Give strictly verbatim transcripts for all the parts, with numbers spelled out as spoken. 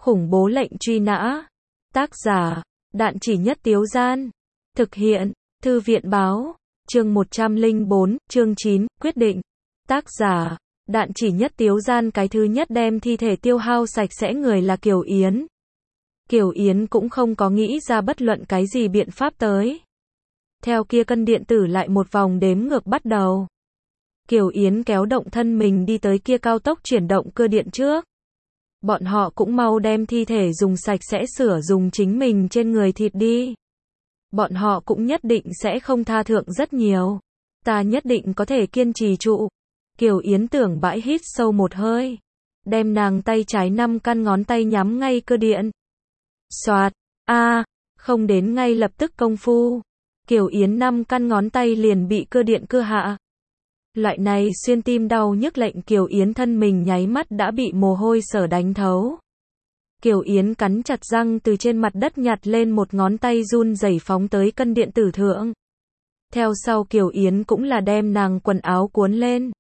Khủng bố lệnh truy nã. Tác giả, Đạn Chỉ Nhất Tiếu Gian. Thực hiện, Thư viện Báo. Chương một trăm lẻ bốn, chương chín, quyết định. Tác giả, Đạn Chỉ Nhất Tiếu Gian. Cái thứ nhất đem thi thể tiêu hao sạch sẽ người là Kiều Yến. Kiều Yến cũng không có nghĩ ra bất luận cái gì biện pháp tới. Theo kia cân điện tử lại một vòng đếm ngược bắt đầu. Kiều Yến kéo động thân mình đi tới kia cao tốc chuyển động cơ điện trước. Bọn họ cũng mau đem thi thể dùng sạch sẽ sửa dùng chính mình trên người thịt đi. Bọn họ cũng nhất định sẽ không tha thượng rất nhiều. Ta nhất định có thể kiên trì trụ. Kiều Yến tưởng bãi hít sâu một hơi. Đem nàng tay trái năm căn ngón tay nhắm ngay cơ điện. Xoạt, a, không đến ngay lập tức công phu. Kiều Yến năm căn ngón tay liền bị cơ điện cưa hạ. Loại này xuyên tim đau nhức lệnh Kiều Yến thân mình nháy mắt đã bị mồ hôi sở đánh thấu. Kiều Yến cắn chặt răng từ trên mặt đất nhặt lên một ngón tay run rẩy phóng tới cân điện tử thượng. Theo sau Kiều Yến cũng là đem nàng quần áo cuốn lên.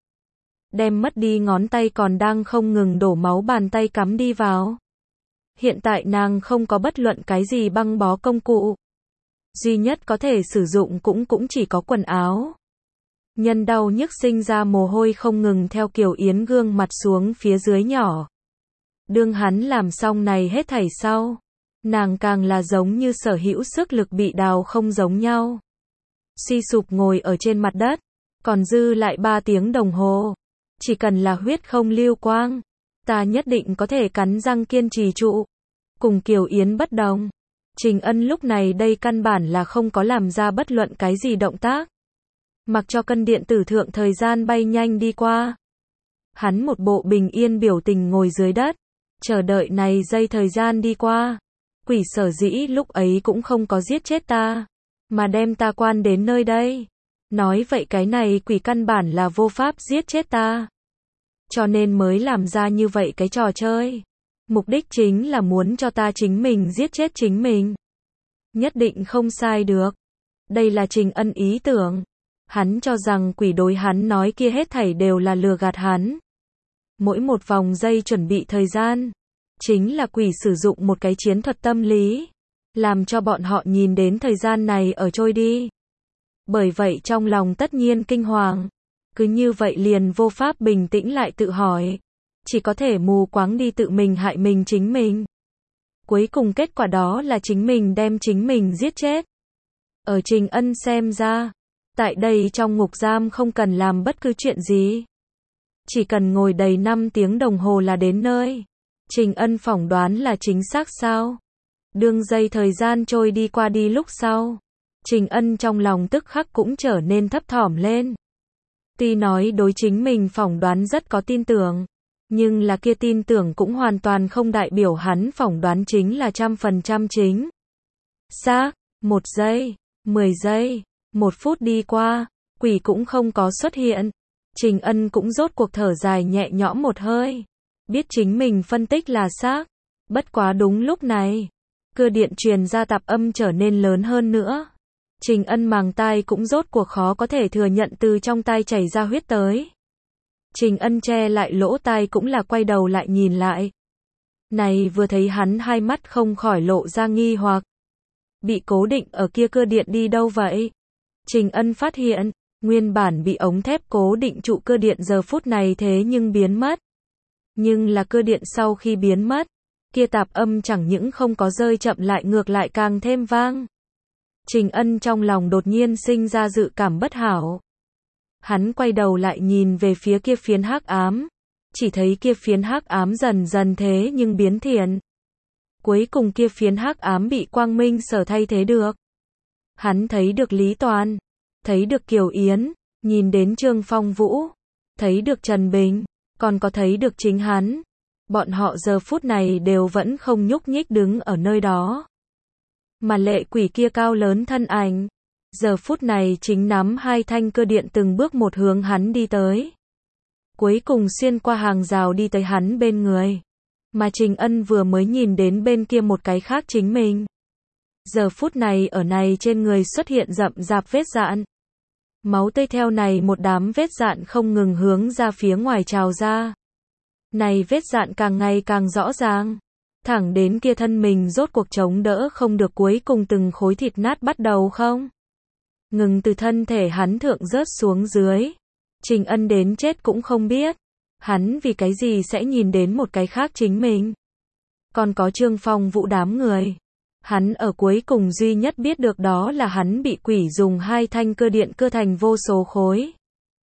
Đem mất đi ngón tay còn đang không ngừng đổ máu bàn tay cắm đi vào. Hiện tại nàng không có bất luận cái gì băng bó công cụ. Duy nhất có thể sử dụng cũng cũng chỉ có quần áo. Nhân đau nhức sinh ra mồ hôi không ngừng theo Kiều Yến gương mặt xuống phía dưới nhỏ. Đương hắn làm xong này hết thảy sau, nàng càng là giống như sở hữu sức lực bị đào không giống nhau. Suy sụp ngồi ở trên mặt đất, còn dư lại ba tiếng đồng hồ. Chỉ cần là huyết không lưu quang, ta nhất định có thể cắn răng kiên trì trụ. Cùng Kiều Yến bất đồng, Trình Ân lúc này đây căn bản là không có làm ra bất luận cái gì động tác. Mặc cho cân điện tử thượng thời gian bay nhanh đi qua. Hắn một bộ bình yên biểu tình ngồi dưới đất, chờ đợi này giây thời gian đi qua. Quỷ sở dĩ lúc ấy cũng không có giết chết ta, mà đem ta quan đến nơi đây. Nói vậy cái này quỷ căn bản là vô pháp giết chết ta. Cho nên mới làm ra như vậy cái trò chơi. Mục đích chính là muốn cho ta chính mình giết chết chính mình. Nhất định không sai được. Đây là Trình Ân ý tưởng. Hắn cho rằng quỷ đối hắn nói kia hết thảy đều là lừa gạt hắn. Mỗi một vòng giây chuẩn bị thời gian, chính là quỷ sử dụng một cái chiến thuật tâm lý, làm cho bọn họ nhìn đến thời gian này ở trôi đi. Bởi vậy trong lòng tất nhiên kinh hoàng, cứ như vậy liền vô pháp bình tĩnh lại tự hỏi, chỉ có thể mù quáng đi tự mình hại mình chính mình. Cuối cùng kết quả đó là chính mình đem chính mình giết chết. Ở Trình Ân xem ra, tại đây trong ngục giam không cần làm bất cứ chuyện gì. Chỉ cần ngồi đầy năm tiếng đồng hồ là đến nơi. Trình Ân phỏng đoán là chính xác sao? Đương giây thời gian trôi đi qua đi lúc sau. Trình Ân trong lòng tức khắc cũng trở nên thấp thỏm lên. Tuy nói đối chính mình phỏng đoán rất có tin tưởng. Nhưng là kia tin tưởng cũng hoàn toàn không đại biểu hắn phỏng đoán chính là trăm phần trăm chính. Xác, một giây, mười giây. Một phút đi qua, quỷ cũng không có xuất hiện. Trình Ân cũng rốt cuộc thở dài nhẹ nhõm một hơi. Biết chính mình phân tích là xác. Bất quá đúng lúc này, cơ điện truyền ra tạp âm trở nên lớn hơn nữa. Trình Ân màng tai cũng rốt cuộc khó có thể thừa nhận từ trong tai chảy ra huyết tới. Trình Ân che lại lỗ tai cũng là quay đầu lại nhìn lại. Này vừa thấy hắn hai mắt không khỏi lộ ra nghi hoặc. Bị cố định ở kia cơ điện đi đâu vậy? Trình Ân phát hiện, nguyên bản bị ống thép cố định trụ cơ điện giờ phút này thế nhưng biến mất. Nhưng là cơ điện sau khi biến mất, kia tạp âm chẳng những không có rơi chậm lại ngược lại càng thêm vang. Trình Ân trong lòng đột nhiên sinh ra dự cảm bất hảo. Hắn quay đầu lại nhìn về phía kia phiến hắc ám, chỉ thấy kia phiến hắc ám dần dần thế nhưng biến thiện. Cuối cùng kia phiến hắc ám bị quang minh sở thay thế được. Hắn thấy được Lý Toàn, thấy được Kiều Yến, nhìn đến Trương Phong Vũ, thấy được Trần Bình, còn có thấy được chính hắn. Bọn họ giờ phút này đều vẫn không nhúc nhích đứng ở nơi đó. Mà lệ quỷ kia cao lớn thân ảnh, giờ phút này chính nắm hai thanh cơ điện từng bước một hướng hắn đi tới. Cuối cùng xuyên qua hàng rào đi tới hắn bên người. Mà Trình Ân vừa mới nhìn đến bên kia một cái khác chính mình. Giờ phút này ở này trên người xuất hiện rậm rạp vết dạn. Máu tươi theo này một đám vết dạn không ngừng hướng ra phía ngoài trào ra. Này vết dạn càng ngày càng rõ ràng. Thẳng đến kia thân mình rốt cuộc chống đỡ không được cuối cùng từng khối thịt nát bắt đầu không ngừng từ thân thể hắn thượng rớt xuống dưới. Trình Ân đến chết cũng không biết, hắn vì cái gì sẽ nhìn đến một cái khác chính mình. Còn có Trương Phong Vũ đám người. Hắn ở cuối cùng duy nhất biết được đó là hắn bị quỷ dùng hai thanh cơ điện cưa thành vô số khối.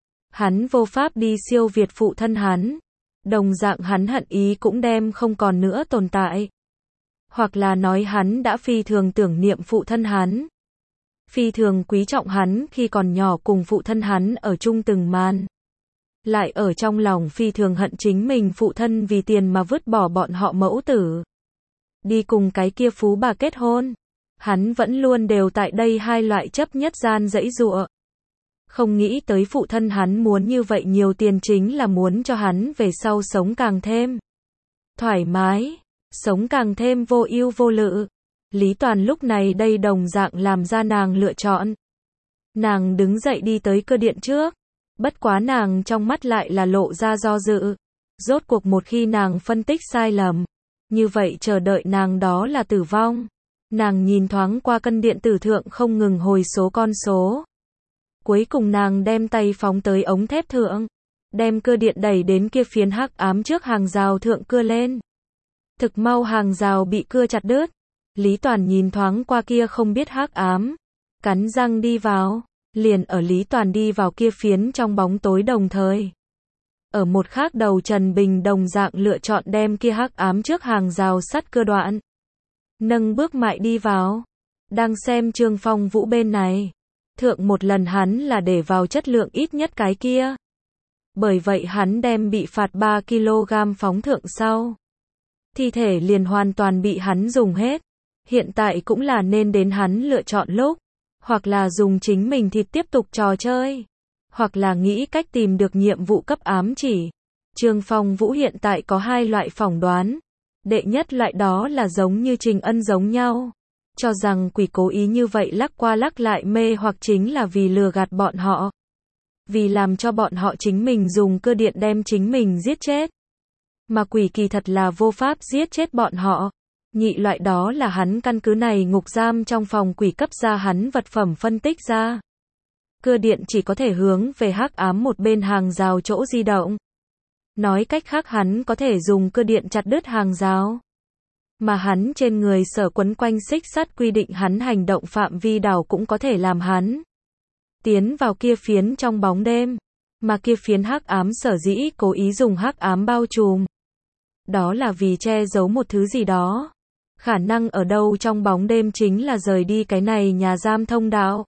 Hắn vô pháp đi siêu việt phụ thân hắn. Đồng dạng hắn hận ý cũng đem không còn nữa tồn tại. Hoặc là nói hắn đã phi thường tưởng niệm phụ thân hắn. Phi thường quý trọng hắn khi còn nhỏ cùng phụ thân hắn ở chung từng màn. Lại ở trong lòng phi thường hận chính mình phụ thân vì tiền mà vứt bỏ bọn họ mẫu tử. Đi cùng cái kia phú bà kết hôn. Hắn vẫn luôn đều tại đây hai loại chấp nhất gian dãy dụa. Không nghĩ tới phụ thân hắn muốn như vậy nhiều tiền chính là muốn cho hắn về sau sống càng thêm thoải mái, sống càng thêm vô ưu vô lự. Lý Toàn lúc này đây đồng dạng làm ra nàng lựa chọn. Nàng đứng dậy đi tới cơ điện trước. Bất quá nàng trong mắt lại là lộ ra do dự. Rốt cuộc một khi nàng phân tích sai lầm, như vậy chờ đợi nàng đó là tử vong. Nàng nhìn thoáng qua cân điện tử thượng không ngừng hồi số con số. Cuối cùng nàng đem tay phóng tới ống thép thượng. Đem cơ điện đẩy đến kia phiến hắc ám trước hàng rào thượng cưa lên. Thực mau hàng rào bị cưa chặt đứt. Lý Toàn nhìn thoáng qua kia không biết hắc ám. Cắn răng đi vào. Liền ở Lý Toàn đi vào kia phiến trong bóng tối đồng thời. Ở một khác đầu Trần Bình đồng dạng lựa chọn đem kia hắc ám trước hàng rào sắt cưa đoạn. Nâng bước mại đi vào. Đang xem Trương Phong Vũ bên này. Thượng một lần hắn là để vào chất lượng ít nhất cái kia. Bởi vậy hắn đem bị phạt ba ki lô gam phóng thượng sau. Thi thể liền hoàn toàn bị hắn dùng hết. Hiện tại cũng là nên đến hắn lựa chọn lúc. Hoặc là dùng chính mình thịt tiếp tục trò chơi. Hoặc là nghĩ cách tìm được nhiệm vụ cấp ám chỉ. Trương Phong Vũ hiện tại có hai loại phỏng đoán. Đệ nhất loại đó là giống như Trình Ân giống nhau. Cho rằng quỷ cố ý như vậy lắc qua lắc lại mê hoặc chính là vì lừa gạt bọn họ. Vì làm cho bọn họ chính mình dùng cơ điện đem chính mình giết chết. Mà quỷ kỳ thật là vô pháp giết chết bọn họ. Nhị loại đó là hắn căn cứ này ngục giam trong phòng quỷ cấp ra hắn vật phẩm phân tích ra. Cơ điện chỉ có thể hướng về hắc ám một bên hàng rào chỗ di động. Nói cách khác hắn có thể dùng cơ điện chặt đứt hàng rào. Mà hắn trên người sở quấn quanh xích sắt quy định hắn hành động phạm vi đảo cũng có thể làm hắn tiến vào kia phiến trong bóng đêm. Mà kia phiến hắc ám sở dĩ cố ý dùng hắc ám bao trùm. Đó là vì che giấu một thứ gì đó. Khả năng ở đâu trong bóng đêm chính là rời đi cái này nhà giam thông đạo.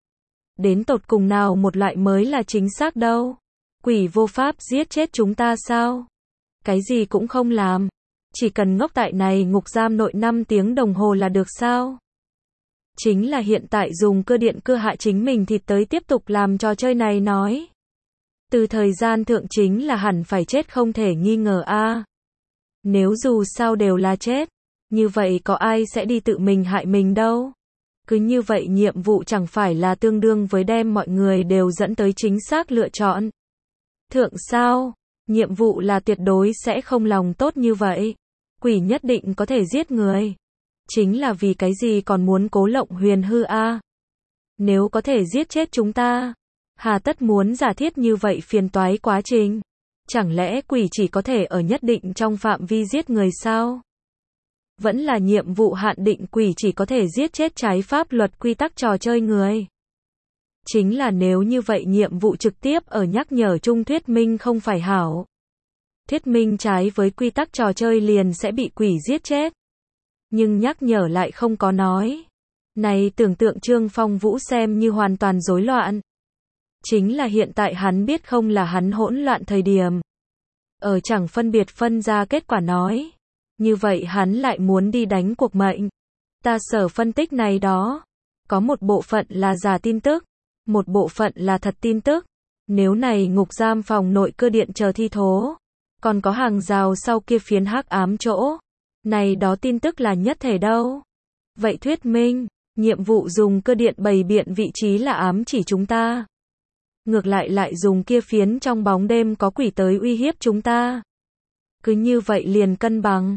Đến tột cùng nào một loại mới là chính xác đâu. Quỷ vô pháp giết chết chúng ta sao? Cái gì cũng không làm. Chỉ cần ngốc tại này ngục giam nội năm tiếng đồng hồ là được sao? Chính là hiện tại dùng cơ điện cưa hại chính mình thì tới tiếp tục làm trò chơi này nói. Từ thời gian thượng chính là hẳn phải chết không thể nghi ngờ a. Nếu dù sao đều là chết, như vậy có ai sẽ đi tự mình hại mình đâu? Cứ như vậy nhiệm vụ chẳng phải là tương đương với đem mọi người đều dẫn tới chính xác lựa chọn. Thượng sao? Nhiệm vụ là tuyệt đối sẽ không lòng tốt như vậy. Quỷ nhất định có thể giết người. Chính là vì cái gì còn muốn cố lộng huyền hư a? Nếu có thể giết chết chúng ta, hà tất muốn giả thiết như vậy phiền toái quá trình? Chẳng lẽ quỷ chỉ có thể ở nhất định trong phạm vi giết người sao? Vẫn là nhiệm vụ hạn định quỷ chỉ có thể giết chết trái pháp luật quy tắc trò chơi người. Chính là nếu như vậy nhiệm vụ trực tiếp ở nhắc nhở chung thuyết minh không phải hảo. Thuyết minh trái với quy tắc trò chơi liền sẽ bị quỷ giết chết. Nhưng nhắc nhở lại không có nói. Này tưởng tượng Trương Phong Vũ xem như hoàn toàn rối loạn. Chính là hiện tại hắn biết không là hắn hỗn loạn thời điểm. Ở chẳng phân biệt phân ra kết quả nói. Như vậy hắn lại muốn đi đánh cuộc mệnh. Ta sở phân tích này đó. Có một bộ phận là giả tin tức. Một bộ phận là thật tin tức. Nếu này ngục giam phòng nội cơ điện chờ thi thố. Còn có hàng rào sau kia phiến hắc ám chỗ. Này đó tin tức là nhất thể đâu. Vậy thuyết minh, nhiệm vụ dùng cơ điện bày biện vị trí là ám chỉ chúng ta. Ngược lại lại dùng kia phiến trong bóng đêm có quỷ tới uy hiếp chúng ta. Cứ như vậy liền cân bằng.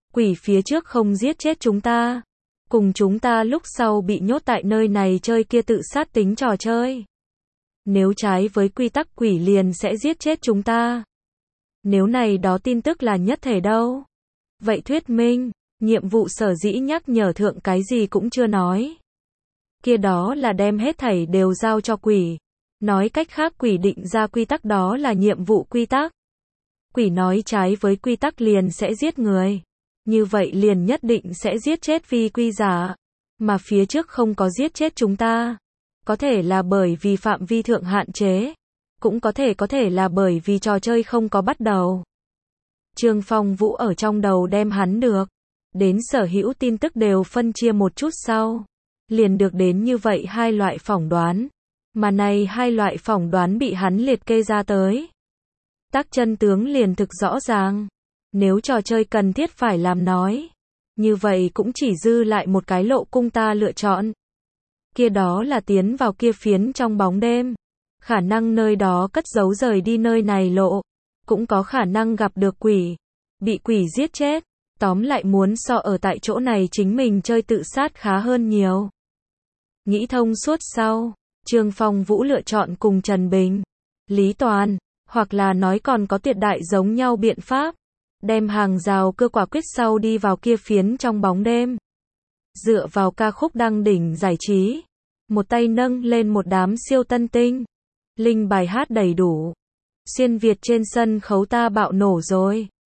Quỷ phía trước không giết chết chúng ta, cùng chúng ta lúc sau bị nhốt tại nơi này chơi kia tự sát tính trò chơi. Nếu trái với quy tắc quỷ liền sẽ giết chết chúng ta. Nếu này đó tin tức là nhất thể đâu? Vậy thuyết minh, nhiệm vụ sở dĩ nhắc nhở thượng cái gì cũng chưa nói. Kia đó là đem hết thảy đều giao cho quỷ. Nói cách khác quỷ định ra quy tắc đó là nhiệm vụ quy tắc. Quỷ nói trái với quy tắc liền sẽ giết người. Như vậy liền nhất định sẽ giết chết vi quy giả. Mà phía trước không có giết chết chúng ta. Có thể là bởi vì phạm vi thượng hạn chế. Cũng có thể có thể là bởi vì trò chơi không có bắt đầu. Trương Phong Vũ ở trong đầu đem hắn được. Đến sở hữu tin tức đều phân chia một chút sau. Liền được đến như vậy hai loại phỏng đoán. Mà này hai loại phỏng đoán bị hắn liệt kê ra tới. Tác chân tướng liền thực rõ ràng. Nếu trò chơi cần thiết phải làm nói. Như vậy cũng chỉ dư lại một cái lộ cung ta lựa chọn. Kia đó là tiến vào kia phiến trong bóng đêm. Khả năng nơi đó cất giấu rời đi nơi này lộ. Cũng có khả năng gặp được quỷ. Bị quỷ giết chết. Tóm lại muốn so ở tại chỗ này chính mình chơi tự sát khá hơn nhiều. Nghĩ thông suốt sau. Trương Phong Vũ lựa chọn cùng Trần Bình, Lý Toàn, hoặc là nói còn có tuyệt đại giống nhau biện pháp. Đem hàng rào cơ quả quyết sau đi vào kia phiến trong bóng đêm. Dựa vào ca khúc đăng đỉnh giải trí. Một tay nâng lên một đám siêu tân tinh. Linh bài hát đầy đủ. Xuyên Việt trên sân khấu ta bạo nổ rồi.